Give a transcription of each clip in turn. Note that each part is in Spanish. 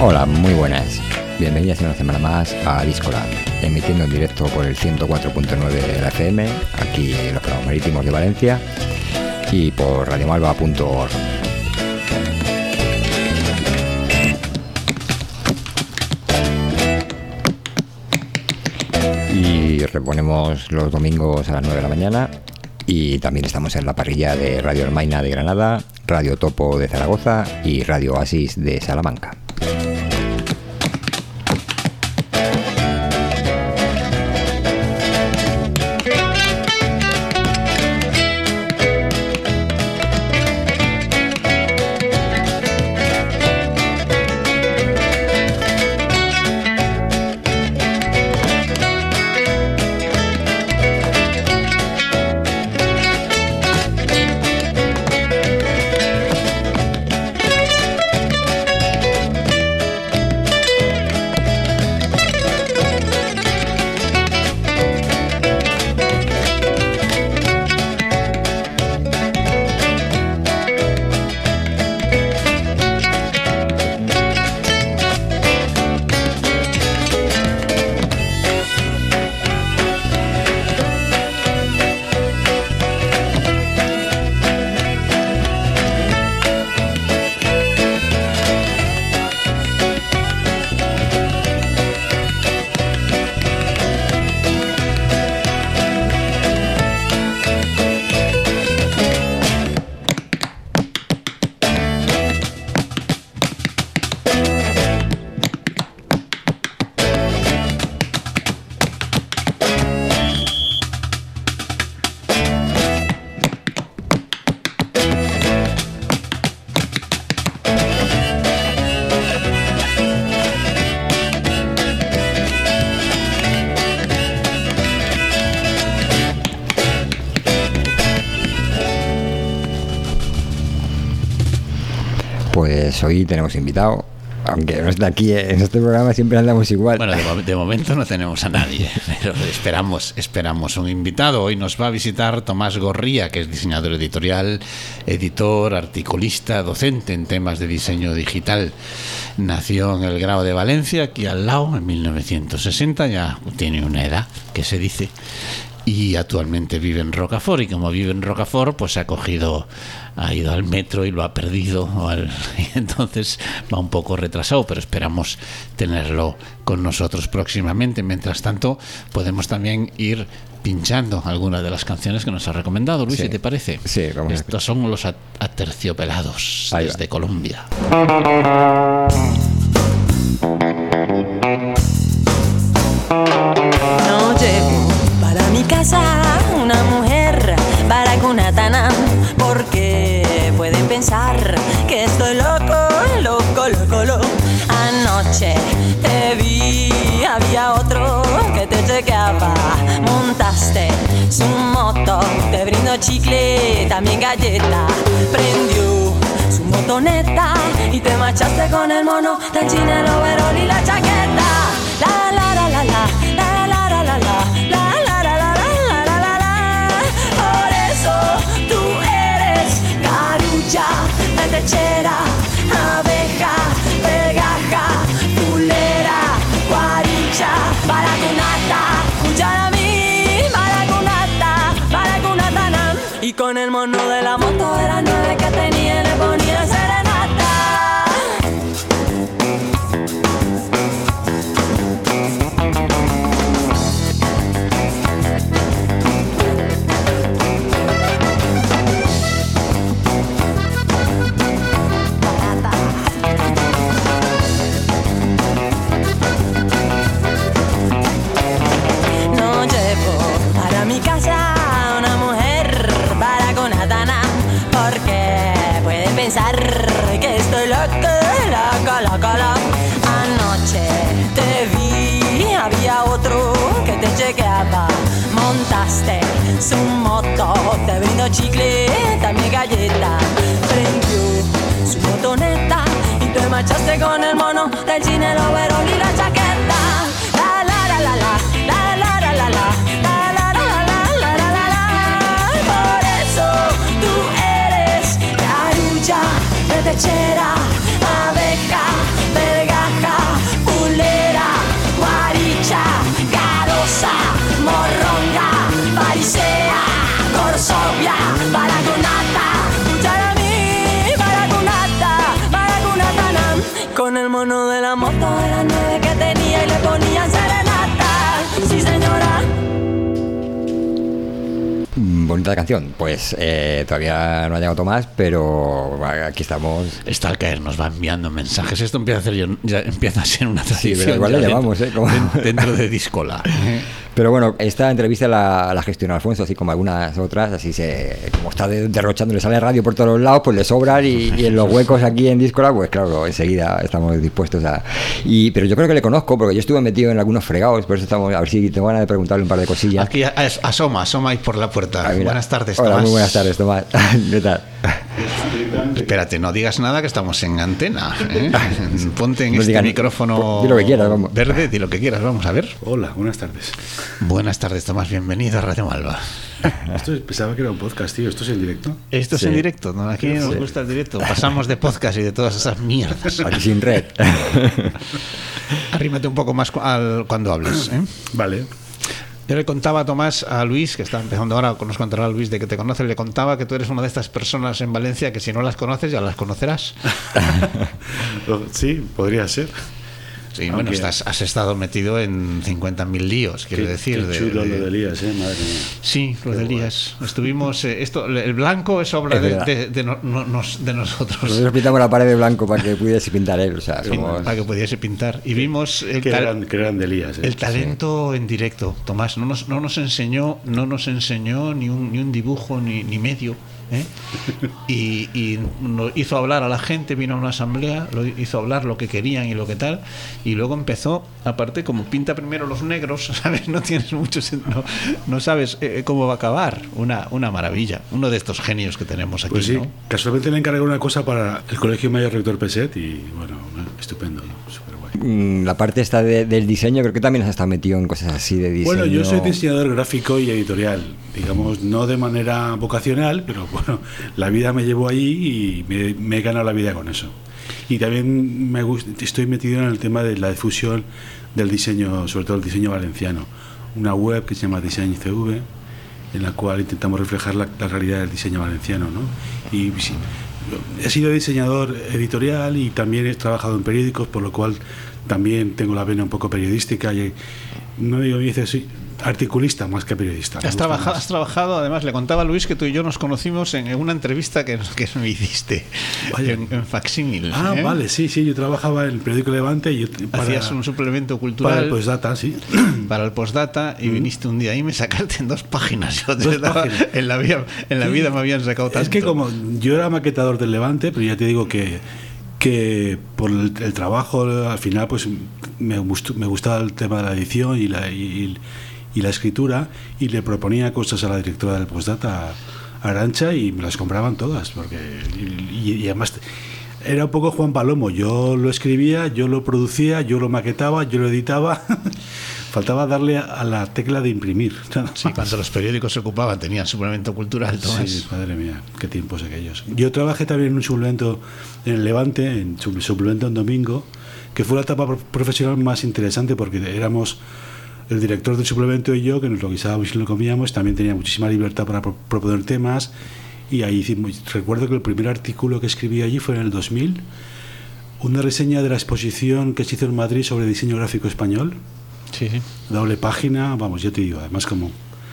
Hola, muy buenas. Bienvenidas una semana más a Díscola, emitiendo en directo por el 104.9 de la FM, aquí en los Prados Marítimos de Valencia, y por radiomalva.org. Y reponemos los domingos a las 9 de la mañana, y también estamos en la parrilla de Radio Hermaina de Granada, Radio Topo de Zaragoza y Radio Oasis de Salamanca. Pues hoy tenemos invitado, aunque no está aquí en este programa, siempre andamos igual. Bueno, de momento no tenemos a nadie, pero esperamos un invitado. Hoy nos va a visitar Tomás Gorría, que es diseñador editorial, editor, articulista, docente en temas de diseño digital. Nació en el Grao de Valencia, aquí al lado, en 1960, ya tiene una edad, que se dice, y actualmente vive en Rocafort, y como vive en Rocafort, pues ha ido al metro y lo ha perdido, y entonces va un poco retrasado, pero esperamos tenerlo con nosotros próximamente. Mientras tanto, podemos también ir pinchando algunas de las canciones que nos ha recomendado, Luis, sí, si te parece. Sí, vamos. Estos son los Aterciopelados, desde Colombia. No llevo para mi casa una mujer baracunatana, porque pueden pensar que estoy loco. Anoche te vi, había otro que te chequeaba. Montaste su moto, te brindó chicle, también galleta. Prendió su motoneta y te marchaste con el mono del chinelo, overol y la chaqueta. La la la la la, la la la la la, la la la la la la la la. Por eso tú eres carulla, lechera, abeja, pegaja, pulera, guaricha, baracunata, cucharamí, baracunata, y con el mono de la moto de las 9 que tenía le ponía serenata. No llevo para mi casa una mujer baracunatana, porque pueden pensar que estoy loca. Anoche te vi, había otro que te chequeaba. Montaste su moto, te brindó chicle, también galleta. Prendió su motoneta y te marchaste con el mono del chinelo, overol y la chaqueta. La la la la la, la la la la la, la la la la la la la. Por eso tú eres carulla, lechera, abeja, verga. Con el mono de la moto eran 9 que tenía y le ponían serenata. Sí, señora. Bonita canción. Pues todavía no ha llegado Tomás, pero aquí estamos. Stalker nos va enviando mensajes. Esto empieza a ser una tradición. Sí, pero igual lo llevamos, dentro de Discola. Pero bueno, esta entrevista la gestionó Alfonso, así como algunas otras, así como está derrochando, le sale radio por todos los lados, pues le sobran y en los huecos aquí en Discola, pues claro, enseguida estamos dispuestos a... Pero yo creo que le conozco, porque yo estuve metido en algunos fregados, por eso estamos, a ver si tengo ganas de preguntarle un par de cosillas. Aquí asoma ahí por la puerta. Buenas tardes, Hola, Tomás. muy buenas tardes, Tomás. ¿Qué tal? Espérate, no digas nada, que estamos en antena, ¿eh? Ponte en no este micrófono di lo que quieras, vamos. Verde, di lo que quieras, vamos a ver. Hola, buenas tardes. Buenas tardes, Tomás, bienvenido a Radio Malva. Pensaba que era un podcast, tío. ¿Esto es en directo? Esto es en directo, ¿no? Aquí nos gusta el directo. Pasamos de podcast y de todas esas mierdas. Aquí sin red. Arrímate un poco más cuando hables, ¿eh? Vale. Yo le contaba a Tomás, a Luis, que está empezando ahora, nos contará Luis de que te conoce, le contaba que tú eres una de estas personas en Valencia que si no las conoces ya las conocerás. Sí, podría ser. Sí, bueno, has estado metido en 50.000 líos, quiero decir. Qué chulo lo de Elías, madre mía. Sí, lo de Elías. Estuvimos... el blanco es obra de nosotros. Nosotros pintamos la pared de blanco para que pudiese pintar él. O sea, para que pudiese pintar. Y vimos Qué grande Elías. El talento en directo. Tomás no nos enseñó ni un dibujo ni medio. Y nos hizo hablar a la gente, vino a una asamblea, lo hizo hablar lo que querían y lo que tal, y luego empezó, aparte, como pinta primero los negros, ¿sabes? No tienes mucho, no sabes cómo va a acabar. Una maravilla, uno de estos genios que tenemos aquí. Pues sí, ¿no? Casualmente le encargué una cosa para el Colegio Mayor Rector Peset y bueno, estupendo, ¿no? Súper guay. La parte esta del diseño, creo que también has estado metido en cosas así de diseño. Bueno, yo soy diseñador gráfico y editorial, digamos, no de manera vocacional, pero bueno, la vida me llevó ahí y me he ganado la vida con eso. Y también estoy metido en el tema de la difusión del diseño, sobre todo el diseño valenciano. Una web que se llama Design CV, en la cual intentamos reflejar la realidad del diseño valenciano, ¿no? Y sí, he sido diseñador editorial y también he trabajado en periódicos, por lo cual también tengo la vena un poco periodística y no digo, soy articulista más que periodista. Has trabajado, además, le contaba a Luis que tú y yo nos conocimos en una entrevista que me hiciste en Facsímil. Vale, sí, yo trabajaba en el periódico Levante y hacías un suplemento cultural para el postdata, sí. Para el postdata y viniste un día y me sacaste en 2 páginas. En la vida me habían sacado tanto. Es que como yo era maquetador del Levante, pero ya te digo que por el trabajo al final pues me gustaba el tema de la edición y la escritura, y le proponía cosas a la directora del postdata, Arantxa, y me las compraban todas porque y además era un poco Juan Palomo. Yo lo escribía, yo lo producía, yo lo maquetaba, yo lo editaba. Faltaba darle a la tecla de imprimir. Sí, cuando los periódicos se ocupaban, tenían suplemento cultural. Tomás. Sí, madre mía, qué tiempos aquellos. Yo trabajé también en un suplemento en el Levante, en suplemento en domingo, que fue la etapa profesional más interesante porque éramos el director del suplemento y yo, que nos lo guisábamos y lo comíamos. También tenía muchísima libertad para proponer temas, y ahí hicimos. Recuerdo que el primer artículo que escribí allí fue en el 2000, una reseña de la exposición que se hizo en Madrid sobre diseño gráfico español. Sí. Doble página, vamos, ya te digo, además como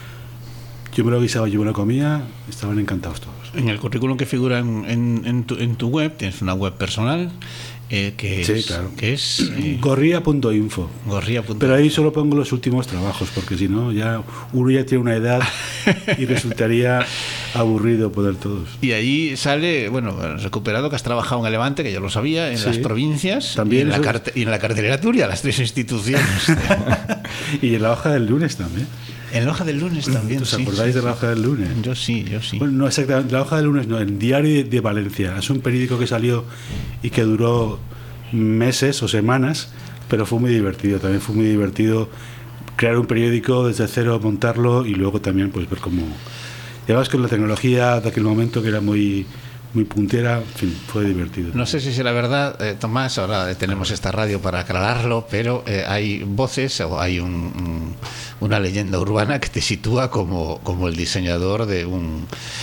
yo me lo guisaba, yo me lo comía, estaban encantados todos. En el currículum que figura en tu web, tienes una web personal que sí, es, claro. Que es gorría.info. Pero ahí solo pongo los últimos trabajos, porque si no, uno ya tiene una edad y resultaría aburrido poder todos. Y ahí sale, bueno, recuperado que has trabajado en el Levante, que yo lo sabía, en las provincias, también y en la cartelera Turia, las 3 instituciones. Y en la hoja del lunes también. En la hoja del lunes también. ¿Os acordáis de la hoja del lunes? Yo sí. Bueno, no exactamente, la hoja del lunes no, el Diario de Valencia. Es un periódico que salió y que duró meses o semanas, pero fue muy divertido. También fue muy divertido crear un periódico desde cero, montarlo y luego también pues ver cómo. Y además con la tecnología de aquel momento que era muy puntera, en fin, fue divertido. No sé si será verdad, Tomás, ahora tenemos esta radio para aclararlo, pero hay voces o hay una leyenda urbana que te sitúa como el diseñador de un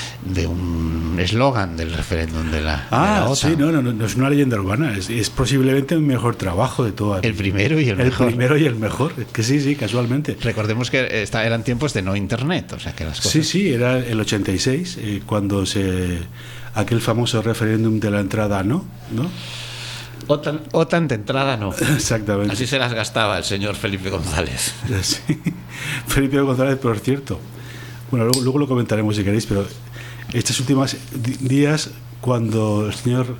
eslogan del referéndum de la OTAN. Sí, no es una leyenda urbana, es posiblemente el mejor trabajo de toda. El primero y el mejor. El primero y el mejor, que sí, casualmente. Recordemos que eran tiempos de no internet, o sea que las cosas... Sí, era el 86, cuando aquel famoso referéndum de la entrada ¿no? OTAN de entrada no. Exactamente. Así se las gastaba el señor Felipe González. Sí. Felipe González, por cierto. Bueno, luego lo comentaremos si queréis, pero estos últimos días, cuando el señor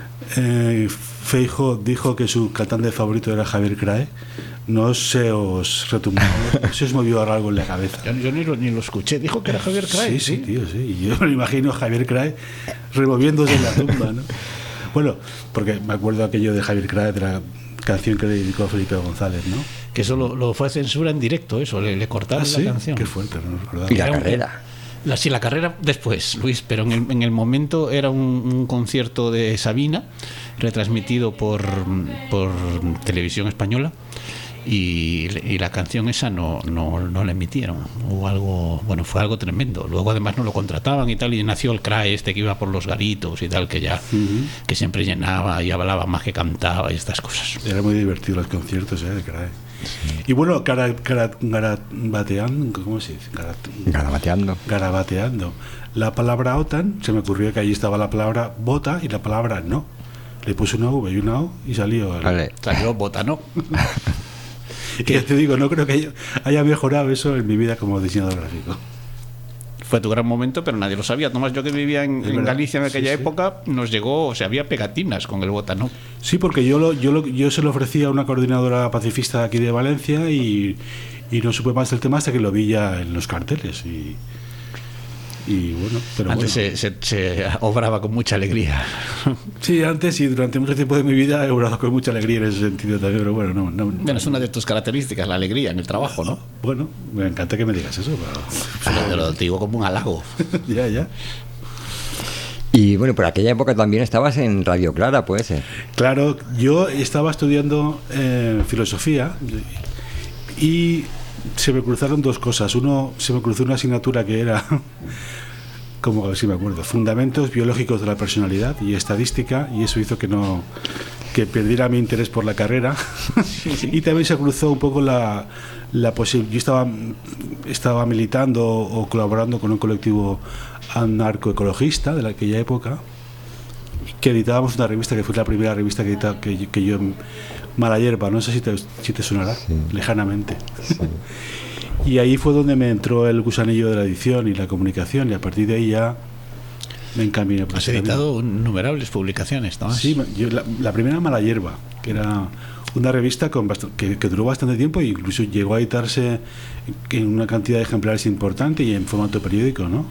Feijóo dijo que su cantante favorito era Javier Crae, no se os retumbó, no se os movió algo en la cabeza. Yo ni lo escuché, dijo que era Javier Crae. Sí, tío, sí. Y yo me imagino a Javier Crae removiéndose en la tumba, ¿no? Bueno, porque me acuerdo aquello de Javier Crae, de la canción que le dedicó a Felipe González, ¿no? Que eso lo fue a censura en directo, eso, le cortaron la canción. Qué fuerte, no recordaba. Y la carrera. La carrera después, Luis, pero en el momento era un concierto de Sabina, retransmitido por Televisión Española, y la canción esa no la emitieron. Hubo algo, bueno, fue algo tremendo. Luego además no lo contrataban y tal, y nació el CRAE que iba por los garitos y tal, que ya que siempre llenaba y hablaba más que cantaba y estas cosas. Era muy divertido los conciertos, de CRAE. Sí. Y bueno, garabateando, ¿cómo se dice? Garabateando. La palabra OTAN, se me ocurrió que allí estaba la palabra bota y la palabra no. Le puse una V y una O y salió. Salió bota no. Que ya te digo, no creo que haya mejorado eso en mi vida como diseñador gráfico. Fue tu gran momento, pero nadie lo sabía. Tomás, yo que vivía en Galicia en aquella época, nos llegó, o sea, había pegatinas con el bota no. Sí, porque yo se lo ofrecía a una coordinadora pacifista aquí de Valencia y no supe más del tema hasta que lo vi ya en los carteles. Y bueno, pero antes bueno. Se obraba con mucha alegría. Sí, antes y durante mucho tiempo de mi vida he obrado con mucha alegría en ese sentido también, pero bueno, no. Bueno, es una de tus características, la alegría en el trabajo, ¿no? Bueno, me encanta que me digas eso, pero te digo como un halago. Ya. Y bueno, por aquella época también estabas en Radio Clara, puede ser. Claro, yo estaba estudiando filosofía y se me cruzaron dos cosas. Uno, se me cruzó una asignatura que era, como a ver si me acuerdo, Fundamentos Biológicos de la Personalidad y Estadística, y eso hizo que perdiera mi interés por la carrera. Sí. Y también se cruzó un poco la posibilidad. Yo estaba militando o colaborando con un colectivo anarcoecologista de aquella época, que editábamos una revista que fue la primera revista que yo Mala Hierba, no sé si te sonará, sí, lejanamente. Sí. Y ahí fue donde me entró el gusanillo de la edición y la comunicación, y a partir de ahí ya me encaminé. Has editado innumerables publicaciones, ¿no? Sí, la primera Mala Hierba, que era una revista que duró bastante tiempo e incluso llegó a editarse en una cantidad de ejemplares importante y en formato periódico, ¿no?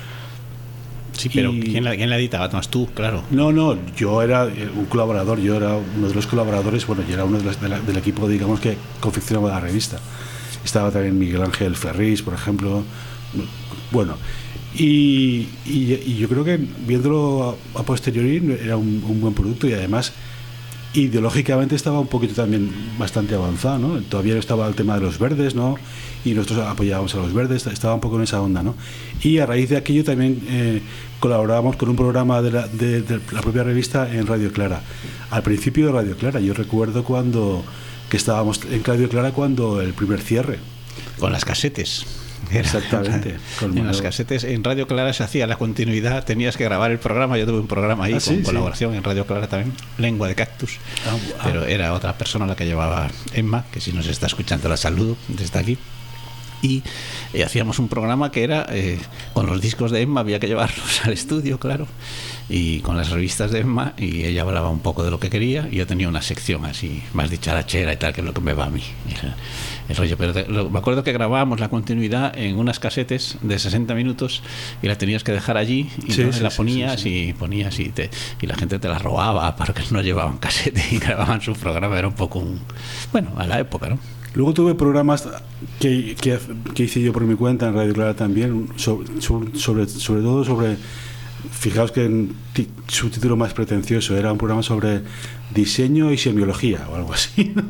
Sí, pero ¿quién la editaba? Tomás, tú, claro. No, yo era un colaborador, yo era uno de los colaboradores, bueno, yo era uno del equipo, digamos, que confeccionaba la revista. Estaba también Miguel Ángel Ferrís, por ejemplo. Bueno, y yo creo que viéndolo a posteriori era un buen producto, y además ideológicamente estaba un poquito también bastante avanzado, ¿no? Todavía estaba el tema de los verdes, ¿no? Y nosotros apoyábamos a los verdes, estaba un poco en esa onda, ¿no? Y a raíz de aquello también colaborábamos con un programa de la propia revista en Radio Clara. Al principio de Radio Clara, yo recuerdo que estábamos en Radio Clara cuando el primer cierre. Con las casetes. Exactamente. En las casetes, en Radio Clara se hacía la continuidad, tenías que grabar el programa. Yo tuve un programa ahí con colaboración en Radio Clara también, Lengua de Cactus, pero era otra persona la que llevaba, Emma, que si nos está escuchando la saludo desde aquí. Y hacíamos un programa que era con los discos de Emma, había que llevarlos al estudio, claro, y con las revistas de Emma, y ella hablaba un poco de lo que quería, y yo tenía una sección así más dicharachera y tal, que es lo que me va a mí, el rollo. Pero me acuerdo que grabábamos la continuidad en unas casetes de 60 minutos y la tenías que dejar allí, y entonces la ponías y ponías y la gente te la robaba porque no llevaban casete y grababan su programa. Era un poco bueno, a la época, ¿no? Luego tuve programas que hice yo por mi cuenta en Radio Clara también, sobre todo sobre, fijaos que su título más pretencioso era un programa sobre diseño y semiología o algo así, ¿no?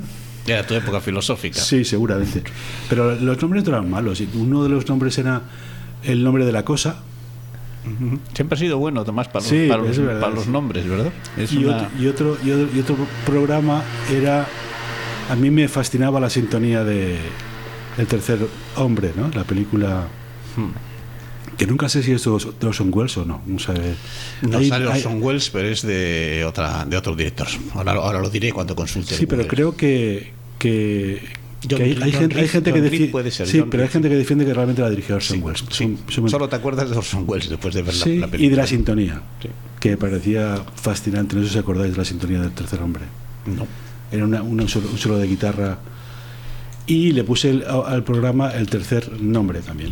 Era tu época filosófica. Sí, seguramente. Pero los nombres no eran malos. Uno de los nombres era el nombre de la cosa. Siempre ha sido bueno, Tomás, para los nombres, ¿verdad? Y otro programa era... A mí me fascinaba la sintonía de El tercer hombre, ¿no? La película... Que nunca sé si es de Orson Welles o no. No sabe. No sale Orson Welles, pero es de otro director. Ahora lo diré cuando consulte. Sí, pero creo que hay gente que defiende. Sí, pero hay gente que defiende que realmente la dirigió Orson Welles. Solo te acuerdas de Orson Welles después de ver la película. Y de la sintonía, que me parecía fascinante. No sé si os acordáis de la sintonía del tercer hombre. No. Era un solo de guitarra. Y le puse al programa el tercer nombre también.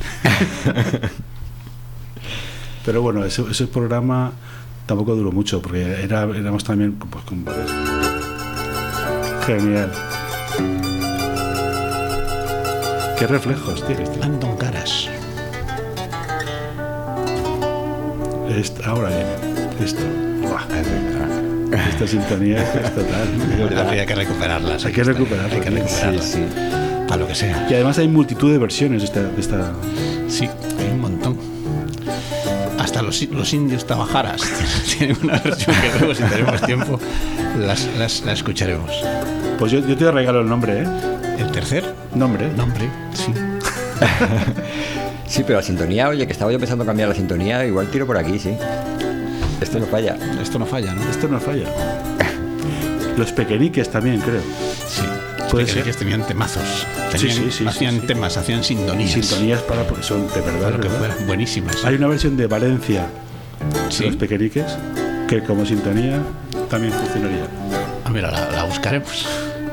Pero bueno, ese programa tampoco duró mucho, porque éramos también pues, genial. Qué reflejos tienes, tío. Anton Karas. Ahora esto. Esta sintonía es total. Habría que recuperarlas. Hay que recuperarlas. Sí. Para lo que sea. Y además hay multitud de versiones de esta... Sí, hay un montón. Hasta los indios tabajaras tienen una versión que luego, si tenemos tiempo, la escucharemos. Pues yo te regalo el nombre, ¿eh? ¿El tercer? Nombre, sí. Sí, pero la sintonía, oye, que estaba yo pensando en cambiar la sintonía, igual tiro por aquí, sí. Esto no falla. Esto no falla, ¿no? Esto no falla. Los pequeñiques también, creo. Sí. Puede ser. Que tenían temazos. Hacían temas, hacían sintonías. Sintonías porque son de verdad. Que fueran buenísimas. Hay una versión de Valencia, de los pequeñiques, que como sintonía también funcionaría. Mira, la buscaremos.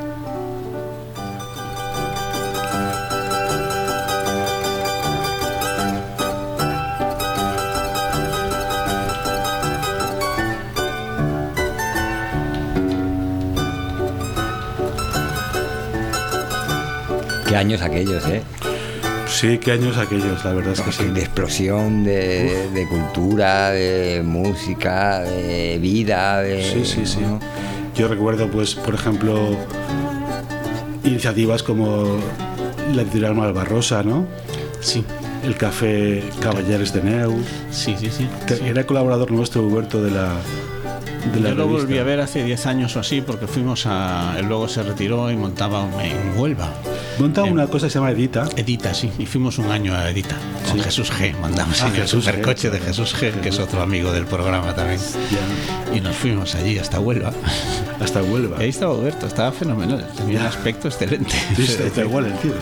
Qué años aquellos, ¿eh? Sí, qué años aquellos, la verdad es que sí. De explosión, de cultura, de música, de vida, de... Sí. ¿no? Yo recuerdo, pues, por ejemplo, iniciativas como la editorial Malvarrosa, ¿no? Sí. El Café Caballeres de Neu. Sí. Era colaborador nuestro, Huberto, de la Yo lo volví a ver hace 10 años o así, porque él luego se retiró y montaba en Huelva. Monta una cosa que se llama Edita. Edita, sí. Y fuimos un año a Edita con Jesús G. Mandamos en el supercoche de Jesús G, que es otro amigo del programa también. Ya. Y nos fuimos allí hasta Huelva. Hasta Huelva. Y ahí estaba Huberto, estaba fenomenal. Tenía un aspecto excelente. Sí, está igual el tío.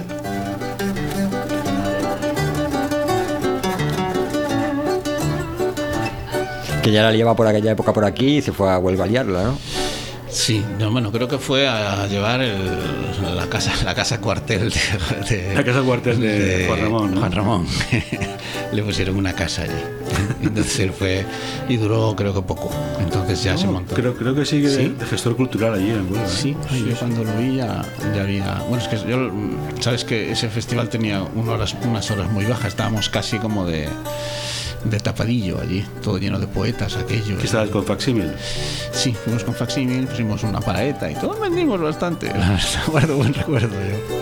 Que ya la lleva por aquella época por aquí y se fue a Huelva a liarla, ¿no? Sí, creo que fue a llevar la casa cuartel de la casa cuartel de Juan Ramón, ¿no? Juan Ramón. Le pusieron una casa allí. Entonces él fue y duró creo que poco. Entonces ya se montó. Creo que sigue de gestor cultural allí en Huelva. Sí, yo cuando lo vi ya había. Bueno, es que yo, sabes que ese festival tenía unas horas muy bajas. Estábamos casi como de tapadillo allí, todo lleno de poetas, aquello. ¿Qué estabas con Facsímil? Sí, fuimos con Facsímil, pusimos una paraeta y todos vendimos bastante. La verdad, guardo buen recuerdo yo.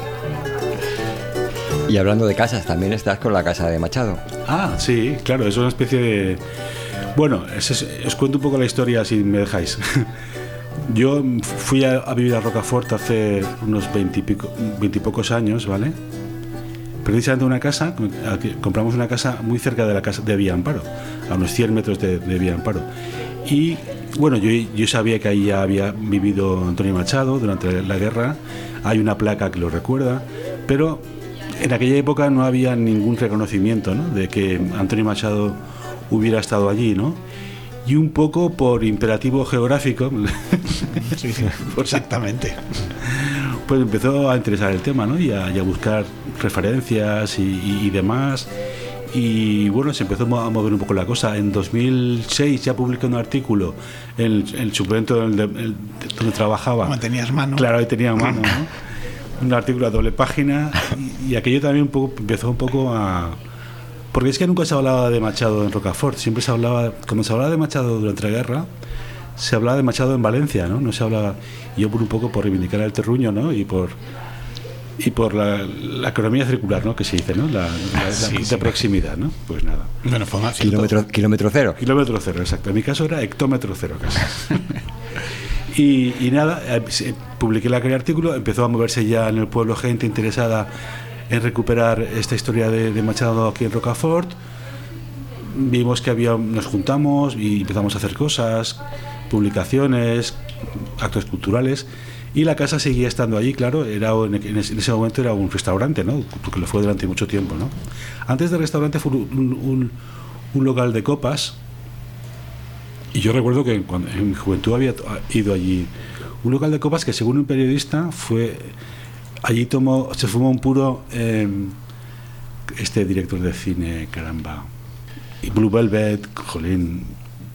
Y hablando de casas, también estás con la casa de Machado. Ah, sí, claro, es una especie de... Bueno, os cuento un poco la historia si me dejáis. Yo fui a vivir a Rocafort hace unos 20 y pocos años, ¿vale? Precisamente compramos una casa muy cerca de la casa de Vía Amparo, a unos 100 metros de Vía Amparo. Y bueno, yo sabía que ahí ya había vivido Antonio Machado durante la guerra, hay una placa que lo recuerda, pero en aquella época no había ningún reconocimiento, ¿no?, de que Antonio Machado hubiera estado allí, ¿no? Y un poco por imperativo geográfico, sí, exactamente, pues empezó a interesar el tema, ¿no? Y a buscar referencias y demás. Y bueno, se empezó a mover un poco la cosa. En 2006 ya publiqué un artículo en el suplemento donde trabajaba. ¿Cómo tenías mano? Claro, ahí tenía mano, ¿no? Un artículo a doble página y aquello también empezó un poco a... Porque es que nunca se hablaba de Machado en Rocafort, siempre se hablaba, como se hablaba de Machado durante la guerra, se hablaba de Machado en Valencia, ¿no? No se hablaba, yo por un poco por reivindicar el terruño, ¿no? Y por la economía circular, ¿no? Que se dice, ¿no? De proximidad, ¿no? Pues nada. Bueno, fue más Kilómetro cero. Kilómetro cero, exacto. En mi caso era hectómetro cero casi. y nada, publiqué aquel artículo, empezó a moverse ya en el pueblo gente interesada en recuperar esta historia de Machado aquí en Rocafort. Vimos que nos juntamos y empezamos a hacer cosas, publicaciones, actos culturales, y la casa seguía estando allí, claro, en ese momento era un restaurante, ¿no? Porque lo fue durante mucho tiempo, ¿no? Antes del restaurante fue un local de copas, y yo recuerdo que en mi juventud había ido allí, un local de copas que según un periodista allí se fumó un puro director de cine, caramba, y Blue Velvet, jolín,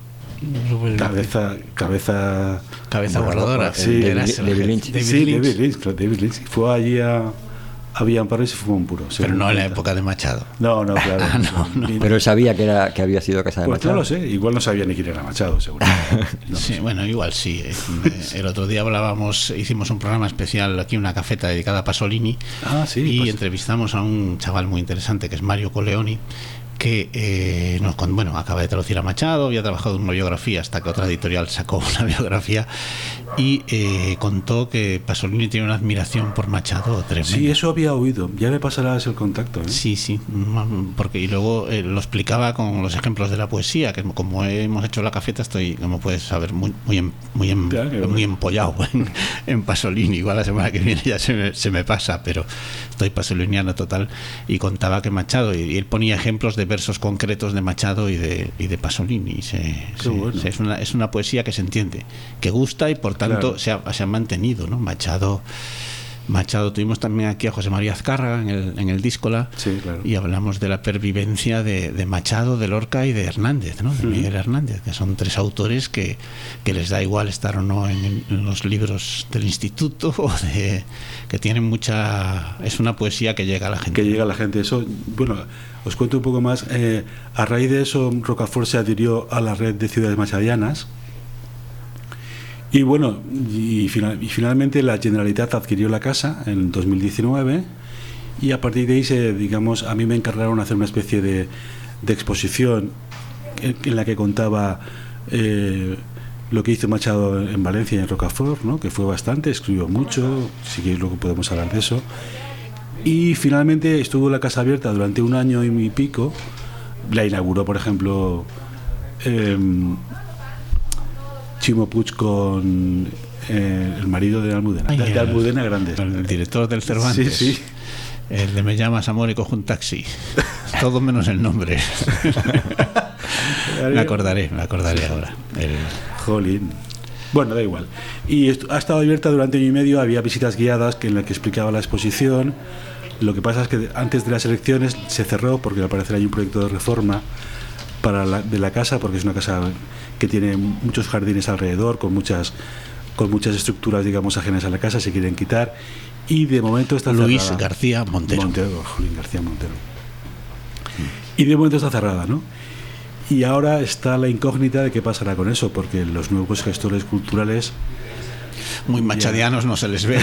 cabeza guardadora, sí, David Lynch. David Lynch fue allí a Villamparo y se fumó un puro. Pero no en la época de Machado. No, claro. No. Pero él sabía que había sido casa de pues Machado. No lo sé, igual no sabía ni quién era Machado, seguro. Sí, bueno, igual sí. El otro día hicimos un programa especial aquí, una cafeta dedicada a Pasolini, y pues entrevistamos a un chaval muy interesante que es Mario Coleoni, que acaba de traducir a Machado, había trabajado en una biografía hasta que otra editorial sacó una biografía, y contó que Pasolini tiene una admiración por Machado tremenda. Sí, eso había oído, ya me pasarás el contacto, ¿eh? Sí, porque y luego lo explicaba con los ejemplos de la poesía, que como hemos hecho la cafeta estoy, como puedes saber, muy empollado en Pasolini. Igual la semana que viene ya se me pasa, pero estoy pasoliniano total. Y contaba que Machado, y él ponía ejemplos de versos concretos de Machado y de Pasolini. Es una poesía que se entiende, que gusta, y por tanto se ha mantenido, ¿no? Machado, tuvimos también aquí a José María Azcárraga en el Díscola, sí, claro. Y hablamos de la pervivencia de Machado, de Lorca y de Hernández, ¿no? De Miguel Hernández, que son tres autores que les da igual estar o no en los libros del instituto, que tienen es una poesía que llega a la gente. Eso, bueno, os cuento un poco más. A raíz de eso, Rocafort se adhirió a la red de ciudades machadianas. Y bueno, finalmente la Generalitat adquirió la casa en 2019, y a partir de ahí a mí me encargaron hacer una especie de exposición en la que contaba lo que hizo Machado en Valencia y en Rocafort, ¿no? Que fue bastante, escribió mucho, si queréis luego podemos hablar de eso. Y finalmente estuvo la casa abierta durante 1 año y pico. La inauguró, por ejemplo, Chimo Puig con el marido de Almudena, de Almudena Grandes, el director del Cervantes. Sí. El de Me llamas amor y cojo un taxi. Todo menos el nombre. me acordaré ahora. Jolín. Bueno, da igual. Y ha estado abierta durante 1 año y medio. Había visitas guiadas en las que explicaba la exposición. Lo que pasa es que antes de las elecciones se cerró porque al parecer hay un proyecto de reforma de la casa, porque es una casa que tiene muchos jardines alrededor, con muchas estructuras, digamos, ajenas a la casa, se quieren quitar, y de momento está cerrada. Luis García Montero. Jolín García Montero. Y de momento está cerrada, ¿no? Y ahora está la incógnita de qué pasará con eso, porque los nuevos gestores culturales muy machadianos no se les ve.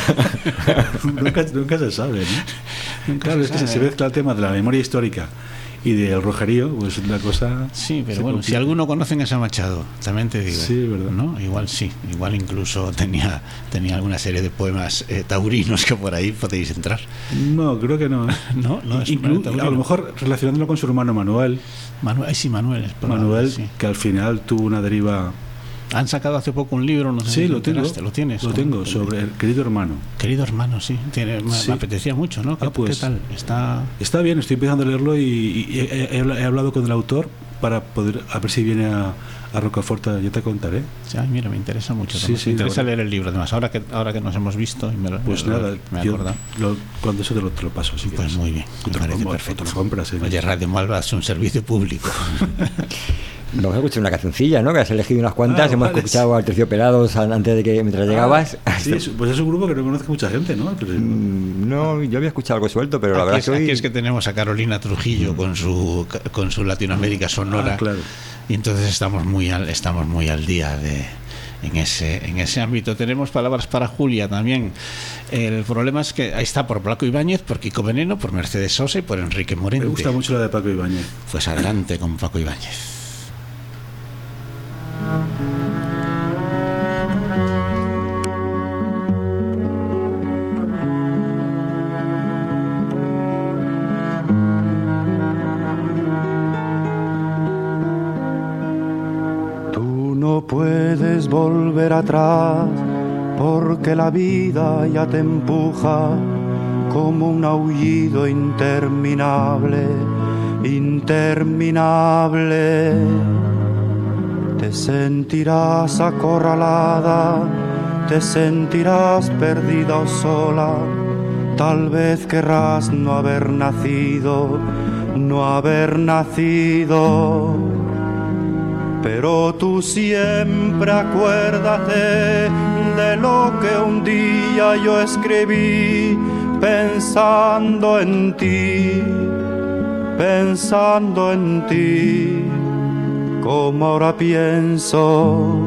nunca se sabe, ¿no? Claro, es que se mezcla el tema de la memoria histórica y del rojerío, pues una cosa. Sí, pero bueno, si alguno conocen a Machado, también te digo. Sí, verdad. ¿No? Igual incluso tenía alguna serie de poemas taurinos que por ahí podéis entrar. No, creo que no. No es a lo mejor relacionándolo con su hermano Manuel. Manuel, sí. Que al final tuvo una deriva. Han sacado hace poco un libro, no sé. Sí, lo tengo. ¿Lo tienes? Lo tengo, sobre el querido hermano. Querido hermano, sí. Me apetecía mucho, ¿no? ¿Qué tal? Está bien, estoy empezando a leerlo y he hablado con el autor para poder, a ver si viene a Rocafort, ya te contaré. Sí, mira, me interesa mucho. Sí, me interesa leer el libro, además, ahora que nos hemos visto. Y me he acordado. Cuando eso te lo paso, si pues quieres. Muy bien, me parece perfecto. Te lo compras, Oye, Radio Malva es un servicio público. Vamos a escuchar una cancioncilla, ¿no? Que has elegido unas cuantas. Hemos vale. escuchado a Terciopelados antes de que mientras llegabas. Sí, pues es un grupo que no conoce mucha gente, ¿no? No, yo había escuchado algo suelto, pero la verdad es que hoy... Aquí es que tenemos a Carolina Trujillo con su Latinoamérica sonora. Claro. Y entonces estamos muy al día en ese ámbito. Tenemos palabras para Julia también. El problema es que ahí está por Paco Ibáñez, por Kiko Veneno, por Mercedes Sosa y por Enrique Morente. Me gusta mucho la de Paco Ibáñez. Pues adelante con Paco Ibáñez. Tú no puedes volver atrás porque la vida ya te empuja como un aullido interminable, interminable. Te sentirás acorralada, te sentirás perdida o sola. Tal vez querrás no haber nacido, no haber nacido. Pero tú siempre acuérdate de lo que un día yo escribí, pensando en ti, pensando en ti, como ahora pienso.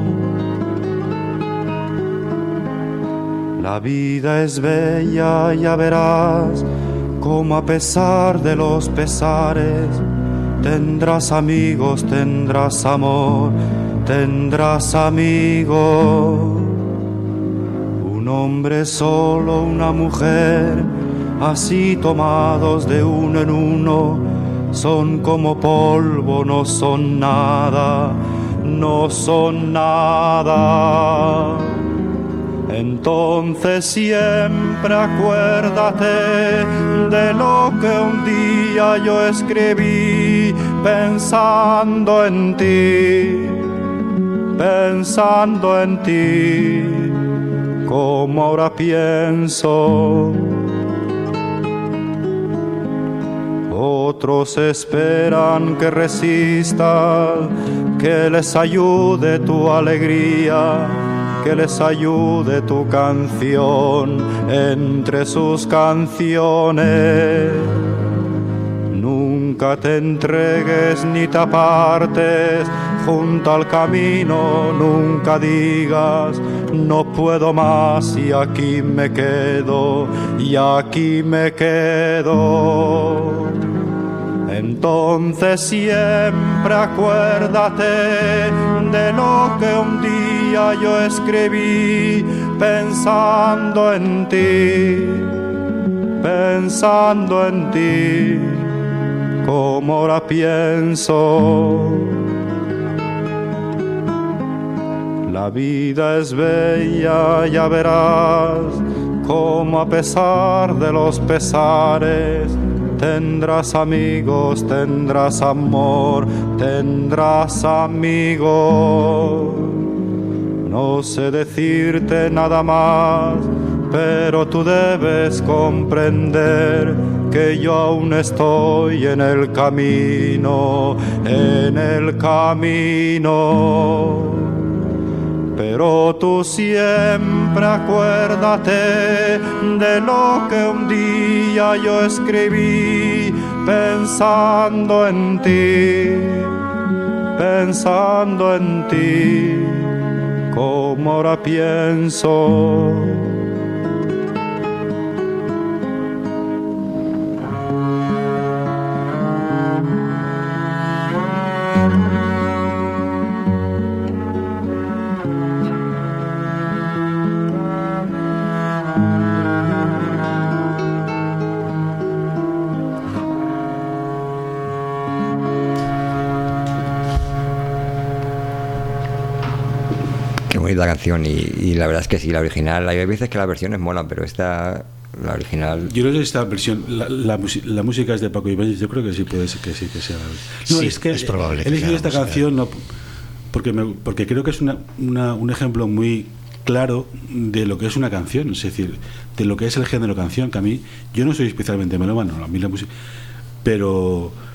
La vida es bella, ya verás, como a pesar de los pesares, tendrás amigos, tendrás amor, tendrás amigos. Un hombre solo, una mujer, así tomados de uno en uno, son como polvo, no son nada, no son nada. Entonces siempre acuérdate de lo que un día yo escribí, pensando en ti, pensando en ti, como ahora pienso. Otros esperan que resistas, que les ayude tu alegría, que les ayude tu canción entre sus canciones. Nunca te entregues ni te apartes junto al camino, nunca digas no puedo más y aquí me quedo, y aquí me quedo. Entonces siempre acuérdate de lo que un día yo escribí, pensando en ti, pensando en ti, como ahora pienso. La vida es bella, ya verás, como a pesar de los pesares, tendrás amigos, tendrás amor, tendrás amigos. No sé decirte nada más, pero tú debes comprender que yo aún estoy en el camino, en el camino. Pero tú siempre acuérdate de lo que un día yo escribí, pensando en ti, pensando en ti, como ahora pienso. La canción y la verdad es que sí, la original, hay veces que las versiones molan, pero esta, la original... Yo creo que esta versión, la música es de Paco Ibáñez, yo creo que sí puede ser que sea. No, sí, es que es probable. He elegido esta canción no, porque creo que es un ejemplo muy claro de lo que es una canción, es decir, de lo que es el género canción, que a mí, yo no soy especialmente melómano, a mí la música, pero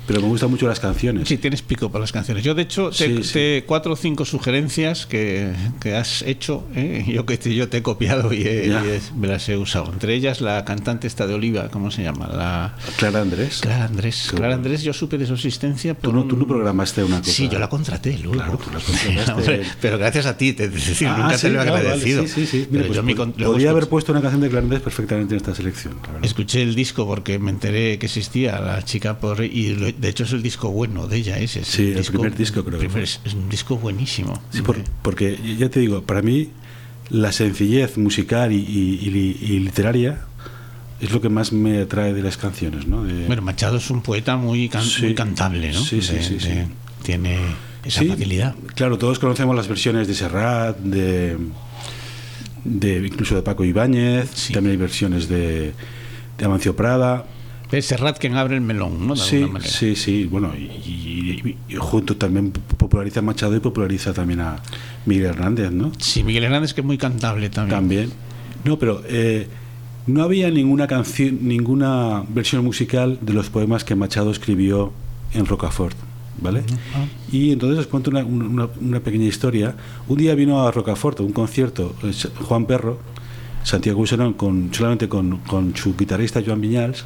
pero me gustan mucho las canciones. Sí, tienes pico para las canciones. Yo, de hecho, te 4 o 5 sugerencias que has hecho, yo te he copiado y me las he usado. Entre ellas, la cantante esta de Oliva, ¿cómo se llama? Clara Andrés. Clara Andrés, yo supe de su existencia. Tú no programaste una cosa. Sí, yo la contraté luego. Claro, tú la contrataste. Hombre, pero gracias a ti, nunca te lo he agradecido. Vale, sí. Mira, pues, podría haber puesto una canción de Clara Andrés perfectamente en esta selección. Escuché el disco porque me enteré que existía la chica y de hecho es el disco bueno de ella ese. Sí, el primer disco creo. Es un disco buenísimo. Sí, porque ya te digo, para mí la sencillez musical y literaria es lo que más me atrae de las canciones, ¿no? Bueno, Machado es un poeta muy cantable, ¿no? Sí. Tiene esa facilidad. Claro, todos conocemos las versiones de Serrat, incluso de Paco Ibáñez, también hay versiones de Amancio Prada. Es Serrat quien abre el melón, ¿no? De alguna manera. Sí. Bueno, y junto también populariza a Machado y populariza también a Miguel Hernández, ¿no? Sí, Miguel Hernández, que es muy cantable también. No, pero no había ninguna versión musical de los poemas que Machado escribió en Rocafort, ¿vale? Y entonces os cuento una pequeña historia. Un día vino a Rocafort a un concierto Juan Perro, Santiago Buserón, solamente con su guitarrista Joan Viñals.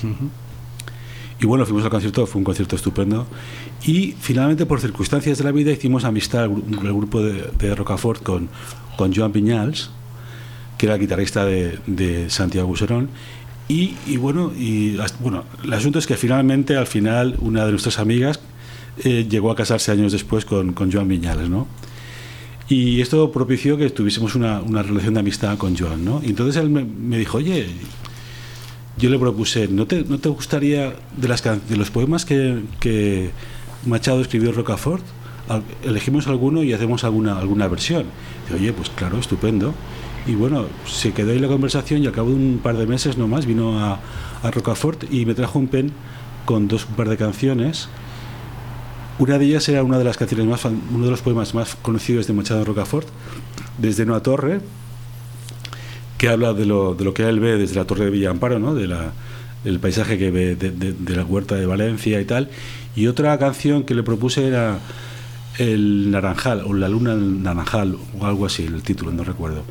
Y bueno, fuimos al concierto, fue un concierto estupendo. Y finalmente, por circunstancias de la vida, hicimos amistad el grupo de Rocafort con Joan Viñals, que era el guitarrista de Santiago Buserón. Y bueno, el asunto es que finalmente, al final, una de nuestras amigas llegó a casarse años después con Joan Viñals, ¿no? Y esto propició que tuviésemos una relación de amistad con Joan, ¿no? Y entonces él me dijo, oye, yo le propuse, ¿no te gustaría de los poemas que Machado escribió en Rocafort? Elegimos alguno y hacemos alguna versión. Y, oye, pues claro, estupendo. Y bueno, se quedó ahí la conversación y al cabo de un par de meses nomás vino a Rocafort y me trajo un pen con un par de canciones. Una de ellas era uno de los poemas más conocidos de Machado en Rocafort, Desde una torre, que habla de lo que él ve desde la torre de Villa Amparo, ¿no? Del paisaje que ve de la huerta de Valencia y tal. Y otra canción que le propuse era El Naranjal, o La Luna Naranjal, o algo así, el título, no recuerdo.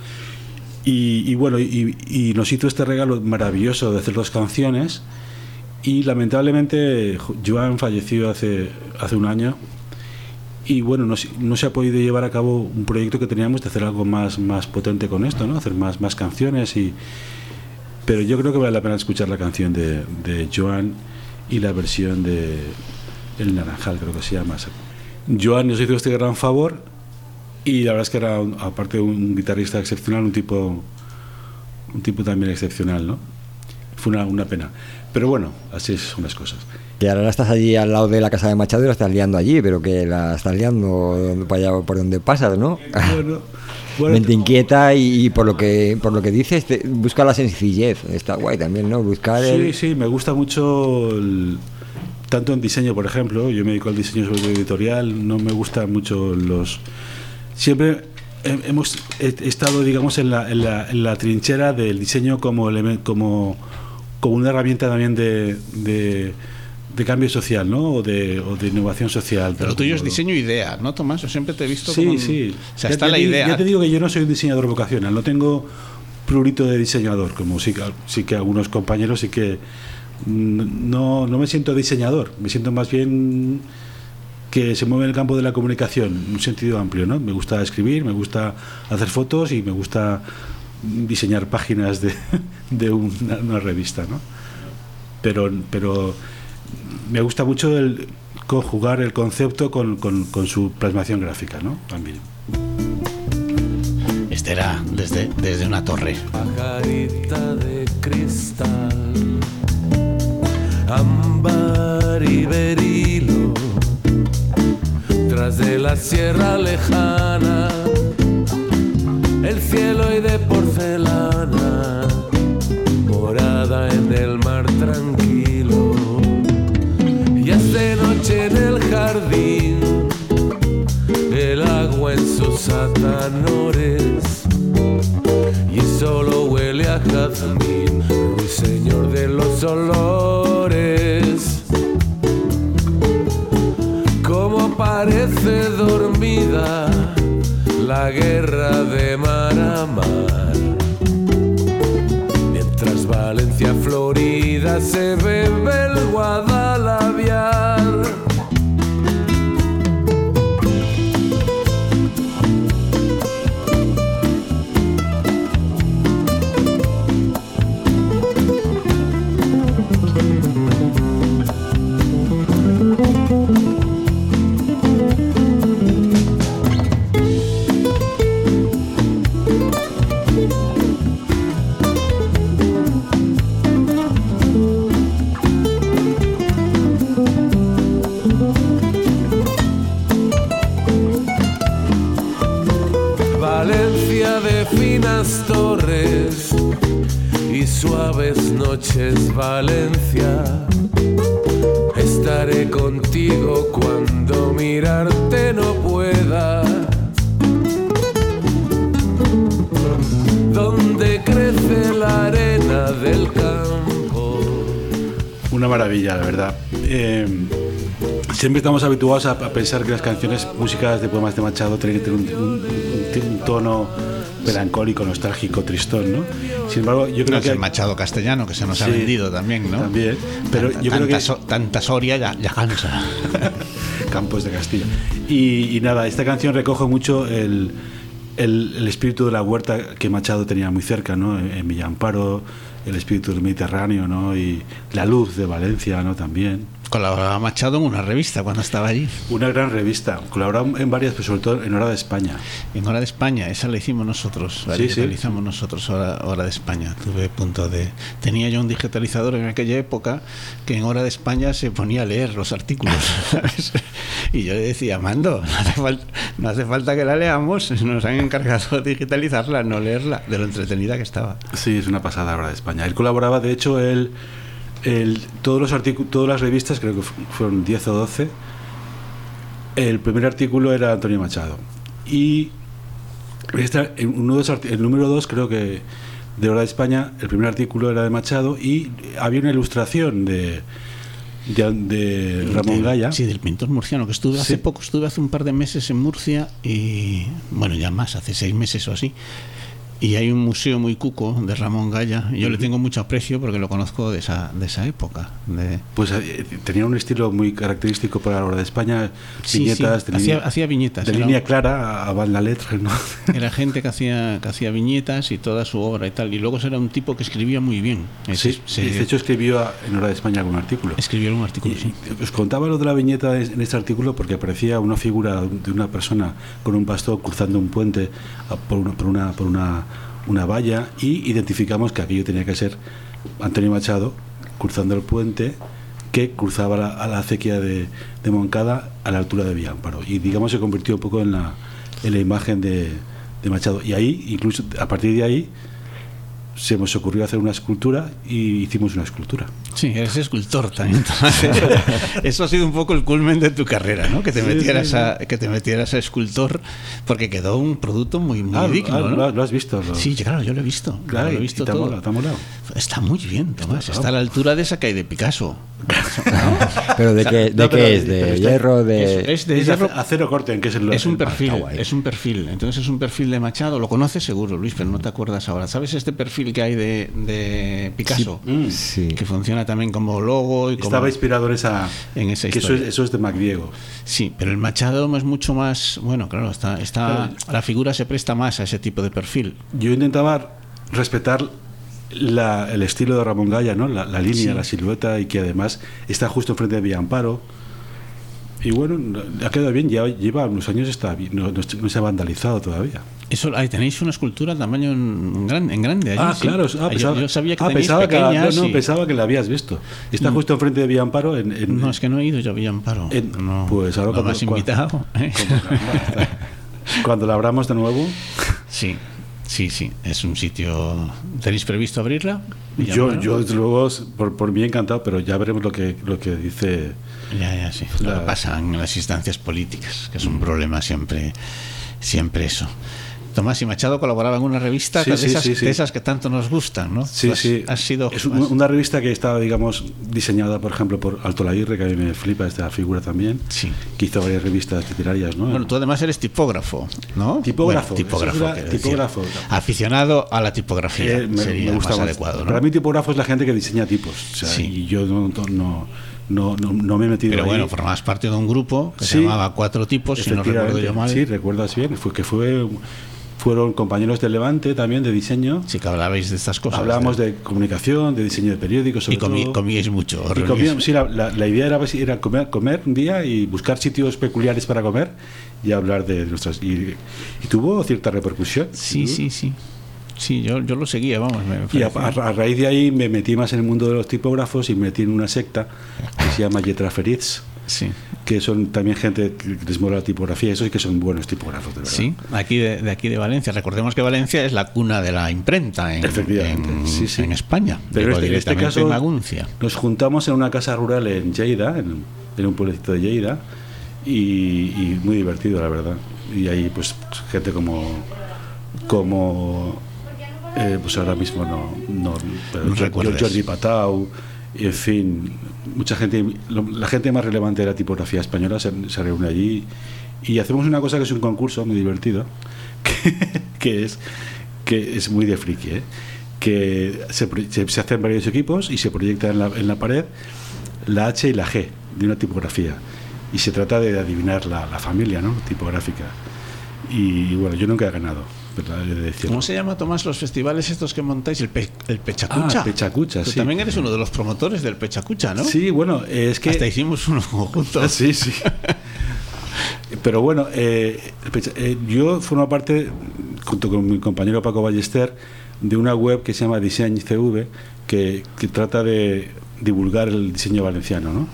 Y bueno, y nos hizo este regalo maravilloso de hacer 2 canciones. Y lamentablemente Joan falleció hace un año. Y bueno, no se ha podido llevar a cabo un proyecto que teníamos de hacer algo más potente con esto, ¿no? Hacer más canciones. Pero yo creo que vale la pena escuchar la canción de Joan y la versión de El Naranjal, creo que se llama. Joan nos hizo este gran favor y la verdad es que era, aparte de un guitarrista excepcional, un tipo también excepcional, ¿no? Fue una pena. Pero bueno, así son las cosas. Que ahora estás allí al lado de la casa de Machado y la estás liando allí, pero que la estás liando para allá por donde pasas, ¿no? Bueno, mente inquieta y por lo que dices, busca la sencillez. Está guay también, ¿no? Buscar Sí, me gusta mucho tanto en diseño, por ejemplo. Yo me dedico al diseño sobre todo editorial. No me gustan mucho siempre hemos estado, digamos, en la trinchera del diseño como una herramienta también de cambio social, ¿no? O de innovación social. Pero lo tuyo es diseño idea, ¿no, Tomás? Yo siempre te he visto sí. O sea, está la idea. Ya te digo que yo no soy un diseñador vocacional, no tengo prurito de diseñador, como sí que algunos compañeros sí que no me siento diseñador, me siento más bien que se mueve en el campo de la comunicación, en un sentido amplio, ¿no? Me gusta escribir, me gusta hacer fotos y me gusta diseñar páginas de una revista, ¿no? Pero me gusta mucho el conjugar el concepto con su plasmación gráfica, ¿no? También. Este era desde una torre. Pajarita de cristal, ámbar y berilo, tras de la sierra lejana, el cielo y de porcelana, morada en el mar tranquilo. Y es de noche en el jardín, el agua en sus atanores, y solo huele a jazmín, ruiseñor de los olores. parece dormida la guerra de mar a mar. Mientras Valencia florida se bebe el Guadalaviar. Valencia de finas torres y suaves noches, Valencia. Estaré contigo cuando mirarte no pueda. Donde crece la arena del campo. Una maravilla, la verdad. Siempre estamos habituados a pensar que las canciones, músicas de poemas de Machado tienen que tener un tono melancólico, nostálgico, tristón, ¿no? Sin embargo, yo creo que el Machado castellano que se nos ha vendido también, ¿no? También, pero yo creo que tanta Soria ya cansa. Campos de Castilla. Y nada, esta canción recoge mucho el espíritu de la huerta que Machado tenía muy cerca, ¿no? En Villamparo, el espíritu del Mediterráneo, ¿no? Y la luz de Valencia, ¿no? También. Colaboraba Machado en una revista cuando estaba allí. Una gran revista. Colaboraba en varias, pero sobre todo en Hora de España. En Hora de España, esa la hicimos nosotros. La digitalizamos nosotros, Hora de España. Tenía yo un digitalizador en aquella época que en Hora de España se ponía a leer los artículos, ¿sabes? Y yo le decía, Mando, no hace falta que la leamos, nos han encargado de digitalizarla, no leerla, de lo entretenida que estaba. Sí, es una pasada Hora de España. Él colaboraba, de hecho, todos los artículos, todas las revistas, creo que fueron 10 o 12. El primer artículo era Antonio Machado. Y el número 2, creo que de Hora de España, el primer artículo era de Machado y había una ilustración de Ramón Gaya. Sí, del pintor murciano, que estuve hace poco, estuve hace un par de meses en Murcia y, bueno, ya más, hace 6 meses o así. Y hay un museo muy cuco de Ramón Gaya. Yo le tengo mucho aprecio porque lo conozco de esa época. Pues tenía un estilo muy característico para la Hora de España. Viñetas. Sí. Hacía viñetas. De línea clara a la letra, ¿no? Era gente que hacía viñetas y toda su obra y tal. Y luego era un tipo que escribía muy bien. De hecho escribió en Hora de España algún artículo. Escribió algún artículo, sí. Os contaba lo de la viñeta en este artículo porque aparecía una figura de una persona con un bastón cruzando un puente por una valla y identificamos que aquello tenía que ser Antonio Machado cruzando el puente que cruzaba a la acequia de Moncada a la altura de Villamparo y digamos se convirtió un poco en la imagen de Machado y ahí, incluso a partir de ahí se nos ocurrió hacer una escultura y hicimos una escultura. Sí, eres escultor también. Eso ha sido un poco el culmen de tu carrera, ¿no? Que te metieras a escultor, porque quedó un producto muy digno, ¿no? ¿Lo has visto? Sí, claro, yo lo he visto. Claro, lo he visto ¿te todo. ha molado? Está muy bien, Tomás. Está a la altura de esa que hay de Picasso. ¿No? ¿Pero de qué es? ¿De hierro? Es de hierro. Acero corten, que es un perfil. Es un perfil. Entonces es un perfil de Machado. Lo conoces seguro, Luis, pero no te acuerdas ahora. ¿Sabes este perfil que hay de Picasso? Sí. Que funciona también como logo. Estaba inspirado en esa historia. Eso es de MacDiego. Sí, pero el Machado es mucho más. Bueno, claro, la figura se presta más a ese tipo de perfil. Yo intentaba respetar el estilo de Ramón Gaya, ¿no? La línea, la silueta, y que además está justo enfrente de Villamparo. Y bueno, ha quedado bien, ya lleva unos años, está bien, no se ha vandalizado todavía. Eso, ahí tenéis una escultura tamaño en grande allí. Claro, yo sabía que tenéis pequeñas. Pensaba que la habías visto. Está justo enfrente de Villamparo. No, es que no he ido yo a Villamparo. Pues ahora ¿No me has invitado? Cuando la abramos de nuevo. Sí, es un sitio. ¿Tenéis previsto abrirla? Yo desde luego, por mí encantado, pero ya veremos lo que dice. Ya, sí. Lo que pasa en las instancias políticas, que es un problema siempre eso. Tomás y Machado colaboraba en una revista Sí, de, sí, esas, sí, sí. de esas que tanto nos gustan, ¿no? Sí, sí. Has sido, es una revista que estaba, digamos, diseñada, por ejemplo, por Alto Laguirre, que a mí me flipa esta figura también, Sí. que hizo varias revistas literarias, ¿no? Bueno, tú además eres tipógrafo, ¿no? Tipógrafo, Bueno, tipógrafo, eso era quiero decir. tipógrafo. Aficionado a la tipografía, sería gusta más más. adecuado, ¿no? Para mí tipógrafo es la gente que diseña tipos, o sea, Sí. y yo no me he metido Pero ahí. bueno, formabas parte de un grupo que se Sí. llamaba Cuatro Tipos, si no recuerdo yo mal. Sí, recuerdas bien, fueron compañeros del Levante también de diseño. Sí que hablabais de estas cosas. Hablábamos de comunicación, de diseño de periódicos, sobre Y todo. comíais mucho. Y comíamos, sí, la idea era comer un día y buscar sitios peculiares para comer y hablar de nuestras... Y tuvo cierta repercusión. Sí. Sí, yo lo seguía, vamos. Y a raíz de ahí me metí más en el mundo de los tipógrafos y me metí en una secta que se llama Yetraferits, Sí. que son también gente que les mola la tipografía, esos sí que son buenos tipógrafos, de verdad. Sí, aquí de Valencia. Recordemos que Valencia es la cuna de la imprenta Efectivamente, sí. en España. Pero Digo, en este directamente caso en Maguncia. nos juntamos en una casa rural en Lleida, en un pueblecito de Lleida, y muy divertido, la verdad. Y ahí pues gente como pues ahora mismo no pero recuerdes. Jordi Patau, y en fin, mucha gente, la gente más relevante de la tipografía española se reúne allí y hacemos una cosa que es un concurso muy divertido, que es muy de friki, que se hacen varios equipos y se proyecta en la pared la H y la G de una tipografía y se trata de adivinar la familia, ¿no?, tipográfica. Y bueno, yo nunca he ganado, ¿verdad? He de decirlo. ¿Cómo se llama, Tomás, los festivales estos que montáis? El Pechacucha. Pechacucha, Tú sí. también eres uno de los promotores del Pechacucha, ¿no? Sí, bueno, es que... Hasta hicimos uno juntos. Sí. Pero bueno, yo formo parte, junto con mi compañero Paco Ballester, de una web que se llama Design CV, que trata de divulgar el diseño valenciano, ¿no?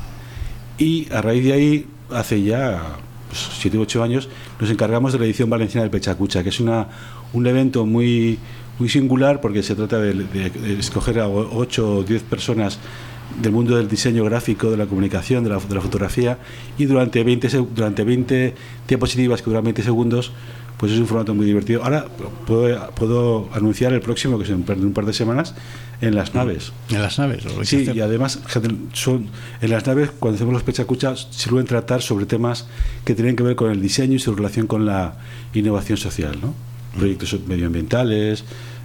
Y a raíz de ahí, hace ya 7 u 8 años, nos encargamos de la edición valenciana del Pechacucha, que es un evento muy singular, porque se trata de escoger a 8 o 10 personas del mundo del diseño gráfico, de la comunicación, de la fotografía, y durante 20 diapositivas que duran 20 segundos, pues es un formato muy divertido. Ahora puedo anunciar el próximo, que es en un par de semanas, en las naves. En las naves, lo vais a Sí, hacer. y además en las naves, cuando hacemos los Pechacuchas, se suelen tratar sobre temas que tienen que ver con el diseño y su relación con la innovación social, ¿no? Proyectos medioambientales,